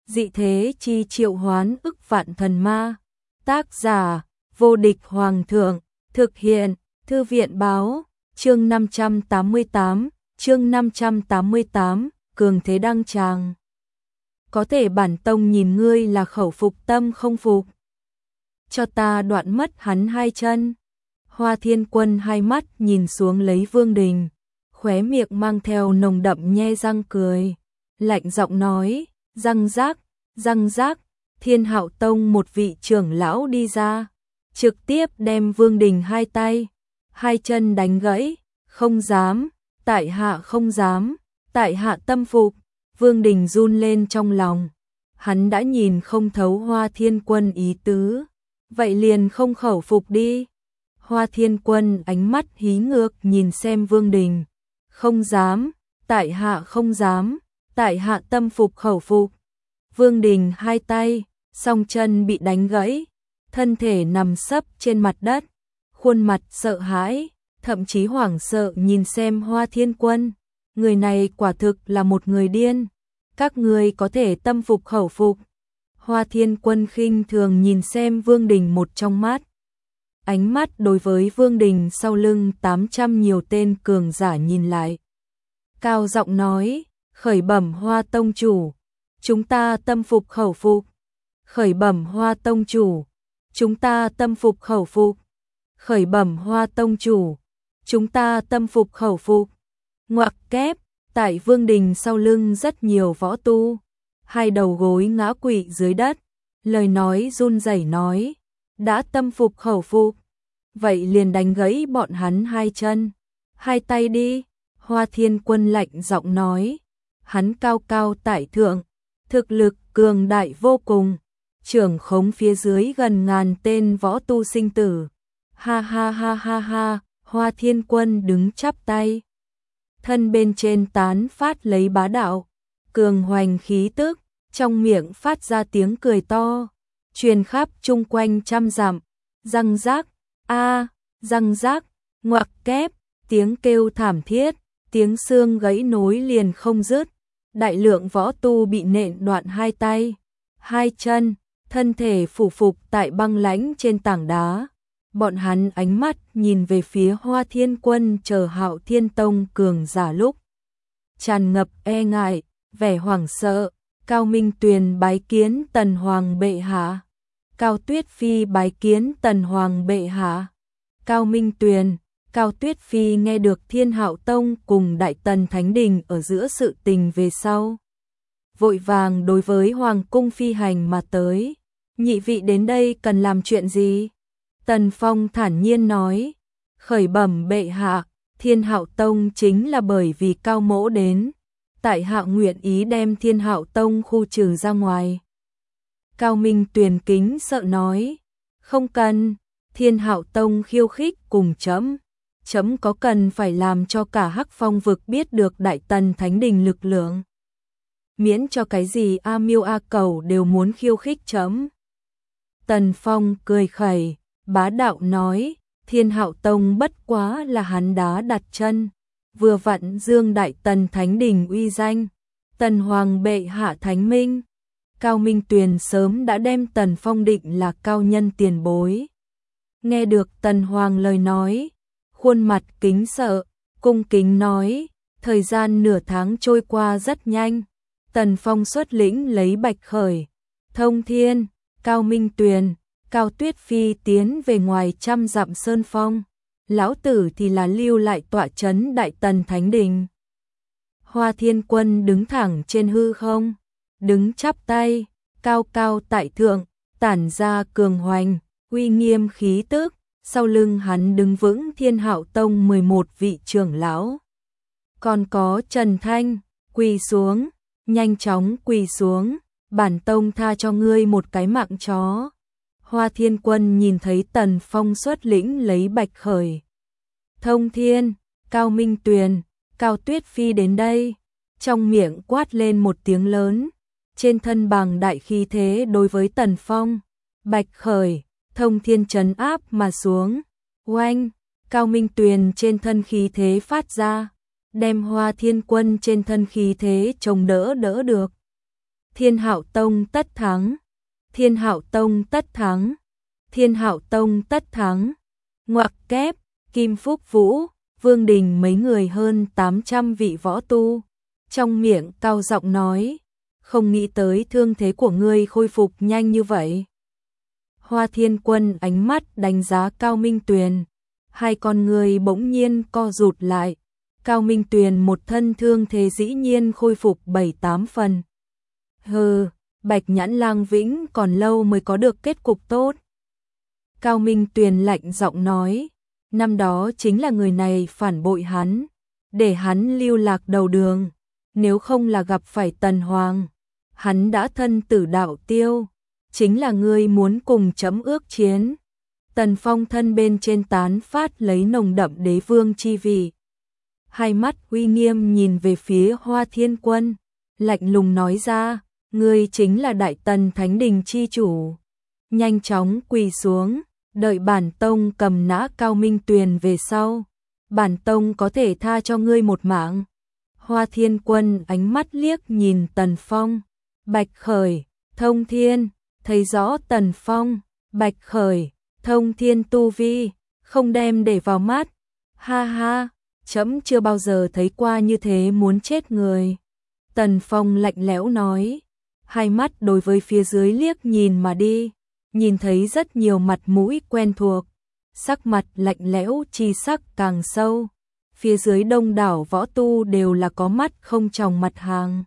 dị thế chi triệu hoán ức vạn thần ma. Tác giả, vô địch hoàng thượng, thực hiện, thư viện báo, chương 588, cường thế đăng tràng. Có thể bản tông nhìn ngươi là khẩu phục tâm không phục. Cho ta đoạn mất hắn hai chân. Hoa Thiên Quân hai mắt nhìn xuống lấy Vương Đình, khóe miệng mang theo nồng đậm nhe răng cười, lạnh giọng nói, răng rác, Thiên Hạo Tông một vị trưởng lão đi ra, trực tiếp đem Vương Đình hai tay, hai chân đánh gãy, không dám, tại hạ không dám, tại hạ tâm phục. Vương Đình run lên trong lòng, hắn đã nhìn không thấu Hoa Thiên Quân ý tứ, vậy liền không khẩu phục đi. Hoa Thiên Quân ánh mắt hí ngược nhìn xem Vương Đình, không dám, tại hạ không dám, tại hạ tâm phục khẩu phục. Vương Đình hai tay, song chân bị đánh gãy, thân thể nằm sấp trên mặt đất, khuôn mặt sợ hãi, thậm chí hoảng sợ nhìn xem Hoa Thiên Quân. Người này quả thực là một người điên, các ngươi có thể tâm phục khẩu phục. Hoa Thiên Quân khinh thường nhìn xem Vương Đình một trong mắt. Ánh mắt đối với Vương Đình sau lưng 800 nhiều tên cường giả nhìn lại. Cao giọng nói, khởi bẩm Hoa Tông chủ, chúng ta tâm phục khẩu phục. Khởi bẩm Hoa Tông chủ, chúng ta tâm phục khẩu phục. Khởi bẩm Hoa Tông chủ, chúng ta tâm phục khẩu phục. Ngoặc kép, tại Vương Đình sau lưng rất nhiều võ tu, hai đầu gối ngã quỵ dưới đất, lời nói run rẩy nói, đã tâm phục khẩu phục, vậy liền đánh gãy bọn hắn hai chân, hai tay đi. Hoa Thiên Quân lạnh giọng nói, hắn cao cao tại thượng, thực lực cường đại vô cùng, trưởng khống phía dưới gần ngàn tên võ tu sinh tử. Ha ha ha ha ha, Hoa Thiên Quân đứng chắp tay, thân bên trên tán phát lấy bá đạo, cường hoành khí tức, trong miệng phát ra tiếng cười to, truyền khắp chung quanh trăm dặm. Răng rác, răng rác, ngoặc kép, tiếng kêu thảm thiết, tiếng xương gãy nối liền không dứt. Đại lượng võ tu bị nện đoạn hai tay, hai chân, thân thể phủ phục tại băng lãnh trên tảng đá. Bọn hắn ánh mắt nhìn về phía Hoa Thiên Quân chờ Hạo Thiên Tông cường giả lúc tràn ngập e ngại, vẻ hoảng sợ. Cao Minh Tuyền bái kiến Tần Hoàng bệ hạ. Cao Tuyết Phi bái kiến Tần Hoàng bệ hạ. Cao Minh Tuyền, Cao Tuyết Phi nghe được Thiên Hạo Tông cùng Đại Tần Thánh Đình ở giữa sự tình về sau, vội vàng đối với Hoàng cung phi hành mà tới. Nhị vị đến đây cần làm chuyện gì? Tần Phong thản nhiên nói, khởi bẩm bệ hạ, Thiên Hạo Tông chính là bởi vì Cao Mỗ đến, tại hạ nguyện ý đem Thiên Hạo Tông khu trừ ra ngoài. Cao Minh Tuyền kính sợ nói, không cần, Thiên Hạo Tông khiêu khích cùng chấm có cần phải làm cho cả Hắc Phong vực biết được Đại Tần Thánh Đình lực lượng. Miễn cho cái gì A Miêu A Cẩu đều muốn khiêu khích chấm. Tần Phong cười khẩy, bá đạo nói, Thiên Hạo Tông bất quá là hắn đá đặt chân, vừa vặn dương Đại Tần Thánh Đình uy danh, Tần Hoàng bệ hạ thánh minh. Cao Minh Tuyền sớm đã đem Tần Phong định là cao nhân tiền bối. Nghe được Tần Hoàng lời nói, khuôn mặt kính sợ, cung kính nói, thời gian nửa tháng trôi qua rất nhanh. Tần Phong xuất lĩnh lấy Bạch Khởi, Thông Thiên, Cao Minh Tuyền, Cao Tuyết Phi tiến về ngoài trăm dặm sơn phong. Lão tử thì là lưu lại tọa trấn Đại Tần Thánh Đình. Hoa Thiên Quân đứng thẳng trên hư không, đứng chắp tay, cao cao tại thượng, tản ra cường hoành, uy nghiêm khí tức. Sau lưng hắn đứng vững Thiên Hạo Tông 11 vị trưởng lão. Còn có Trần Thanh, quỳ xuống, nhanh chóng quỳ xuống, bản tông tha cho ngươi một cái mạng chó. Hoa Thiên Quân nhìn thấy Tần Phong xuất lĩnh lấy Bạch Khởi, Thông Thiên, Cao Minh Tuyền, Cao Tuyết Phi đến đây, trong miệng quát lên một tiếng lớn, trên thân bằng đại khí thế đối với Tần Phong, Bạch Khởi, Thông Thiên trấn áp mà xuống. Oanh, Cao Minh Tuyền trên thân khí thế phát ra, đem Hoa Thiên Quân trên thân khí thế chống đỡ được. Thiên Hạo Tông tất thắng, Thiên Hạo Tông tất thắng, Thiên Hạo Tông tất thắng. Ngoặc kép, Kim Phúc Vũ, Vương Đình mấy người hơn 800 vị võ tu, trong miệng cao giọng nói, không nghĩ tới thương thế của ngươi khôi phục nhanh như vậy. Hoa Thiên Quân ánh mắt đánh giá Cao Minh Tuyền, hai con người bỗng nhiên co rụt lại. Cao Minh Tuyền một thân thương thế dĩ nhiên khôi phục 7-8 phần. Hừ, Bạch Nhãn Lang Vĩnh còn lâu mới có được kết cục tốt. Cao Minh Tuyền lạnh giọng nói, năm đó chính là người này phản bội hắn, để hắn lưu lạc đầu đường, nếu không là gặp phải Tần Hoàng, hắn đã thân tử đạo tiêu, chính là ngươi muốn cùng chấm ước chiến. Tần Phong thân bên trên tán phát lấy nồng đậm đế vương chi vị. Hai mắt uy nghiêm nhìn về phía Hoa Thiên Quân, lạnh lùng nói ra, ngươi chính là Đại Tần Thánh Đình chi chủ. Nhanh chóng quỳ xuống, đợi bản tông cầm nã Cao Minh Tuyền về sau. Bản tông có thể tha cho ngươi một mạng. Hoa Thiên Quân ánh mắt liếc nhìn Tần Phong, Bạch Khởi, Thông Thiên, thấy rõ Tần Phong, Bạch Khởi, Thông Thiên tu vi, không đem để vào mắt. Ha ha, chấm chưa bao giờ thấy qua như thế muốn chết người. Tần Phong lạnh lẽo nói, hai mắt đối với phía dưới liếc nhìn mà đi, nhìn thấy rất nhiều mặt mũi quen thuộc, sắc mặt lạnh lẽo chi sắc càng sâu. Phía dưới đông đảo võ tu đều là có mắt không tròng mặt hàng.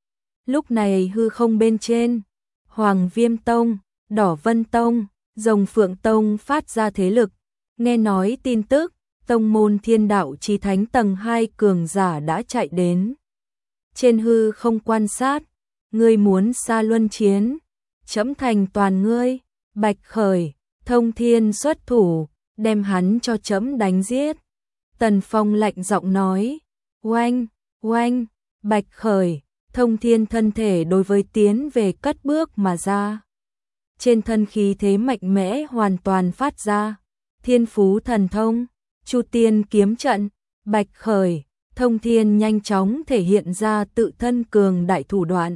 Lúc này hư không bên trên, Hoàng Viêm Tông, Đỏ Vân Tông, Rồng Phượng Tông phát ra thế lực, nghe nói tin tức, tông môn Thiên Đạo Chí Thánh tầng 2 cường giả đã chạy đến. Trên hư không quan sát, ngươi muốn xa luân chiến, chấm thành toàn ngươi. Bạch Khởi, Thông Thiên xuất thủ, đem hắn cho chấm đánh giết. Tần Phong lạnh giọng nói, oanh, oanh, Bạch Khởi, Thông Thiên thân thể đối với tiến về cất bước mà ra. Trên thân khí thế mạnh mẽ hoàn toàn phát ra, Thiên Phú Thần Thông, Chu Tiên kiếm trận, Bạch Khởi, Thông Thiên nhanh chóng thể hiện ra tự thân cường đại thủ đoạn.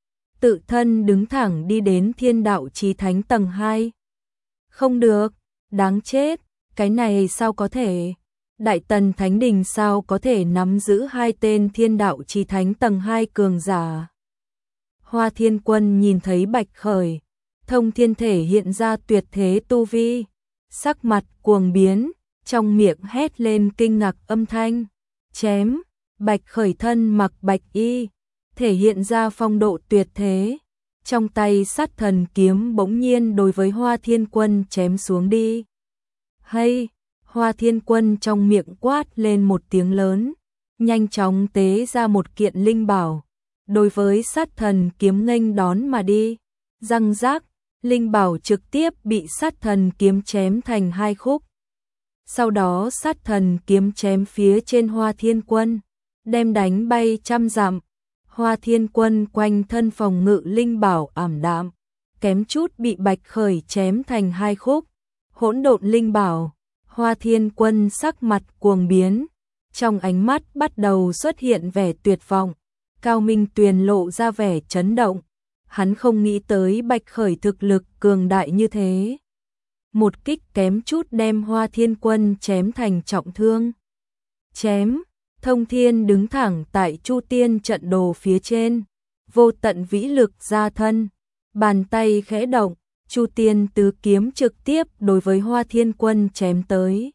Tự thân đứng thẳng đi đến Thiên Đạo Chí Thánh tầng 2. Không được, đáng chết, cái này sao có thể? Đại Tần Thánh Đình sao có thể nắm giữ hai tên Thiên Đạo Chí Thánh tầng 2 cường giả? Hoa Thiên Quân nhìn thấy Bạch Khởi, Thông Thiên thể hiện ra tuyệt thế tu vi, sắc mặt cuồng biến, trong miệng hét lên kinh ngạc âm thanh, chém. Bạch Khởi thân mặc bạch y, thể hiện ra phong độ tuyệt thế, trong tay sát thần kiếm bỗng nhiên đối với Hoa Thiên Quân chém xuống đi. Hay, Hoa Thiên Quân trong miệng quát lên một tiếng lớn, nhanh chóng tế ra một kiện linh bảo, đối với sát thần kiếm nghênh đón mà đi. Răng rác, linh bảo trực tiếp bị sát thần kiếm chém thành hai khúc. Sau đó sát thần kiếm chém phía trên Hoa Thiên Quân, đem đánh bay trăm dặm. Hoa Thiên Quân quanh thân phòng ngự linh bảo ảm đạm, kém chút bị Bạch Khởi chém thành hai khúc. Hỗn độn linh bảo, Hoa Thiên Quân sắc mặt cuồng biến, trong ánh mắt bắt đầu xuất hiện vẻ tuyệt vọng. Cao Minh Tuyền lộ ra vẻ chấn động, hắn không nghĩ tới Bạch Khởi thực lực cường đại như thế. Một kích kém chút đem Hoa Thiên Quân chém thành trọng thương. Chém, Thông Thiên đứng thẳng tại Chu Tiên trận đồ phía trên, vô tận vĩ lực ra thân, bàn tay khẽ động, Chu Tiên tứ kiếm trực tiếp đối với Hoa Thiên Quân chém tới.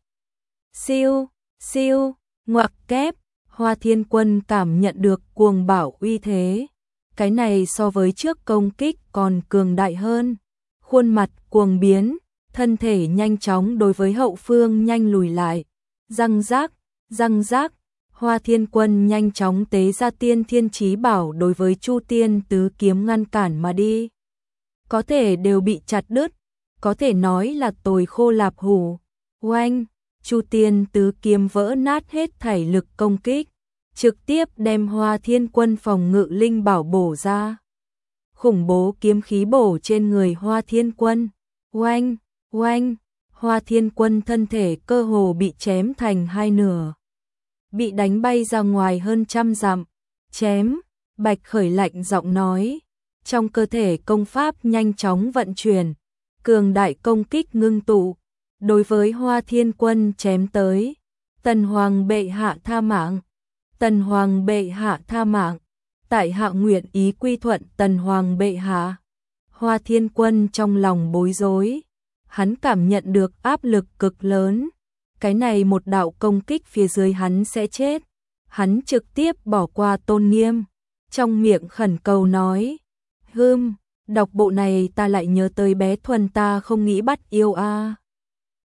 Siêu, siêu, ngoặc kép, Hoa Thiên Quân cảm nhận được cuồng bạo uy thế. Cái này so với trước công kích còn cường đại hơn. Khuôn mặt cuồng biến, thân thể nhanh chóng đối với hậu phương nhanh lùi lại. Răng rác, Hoa Thiên Quân nhanh chóng tế ra Tiên Thiên Chí Bảo đối với Chu Tiên tứ kiếm ngăn cản mà đi. Có thể đều bị chặt đứt, có thể nói là tồi khô lạp hủ. Oanh, Chu Tiên tứ kiếm vỡ nát hết thảy lực công kích, trực tiếp đem Hoa Thiên Quân phòng ngự linh bảo bổ ra. Khủng bố kiếm khí bổ trên người Hoa Thiên Quân. Oanh, oanh, Hoa Thiên Quân thân thể cơ hồ bị chém thành hai nửa, bị đánh bay ra ngoài hơn trăm dặm. Chém, Bạch Khởi lạnh giọng nói, Trong cơ thể công pháp nhanh chóng vận chuyển, cường đại công kích ngưng tụ, đối với Hoa Thiên Quân chém tới. Tần Hoàng bệ hạ tha mạng, Tần Hoàng bệ hạ tha mạng, tại hạ nguyện ý quy thuận Tần Hoàng bệ hạ. Hoa Thiên Quân trong lòng bối rối, hắn cảm nhận được áp lực cực lớn, cái này một đạo công kích phía dưới hắn sẽ chết. Hắn trực tiếp bỏ qua tôn nghiêm, trong miệng khẩn cầu nói: đọc bộ này ta lại nhớ tới bé Thuần ta không nghĩ bắt yêu a.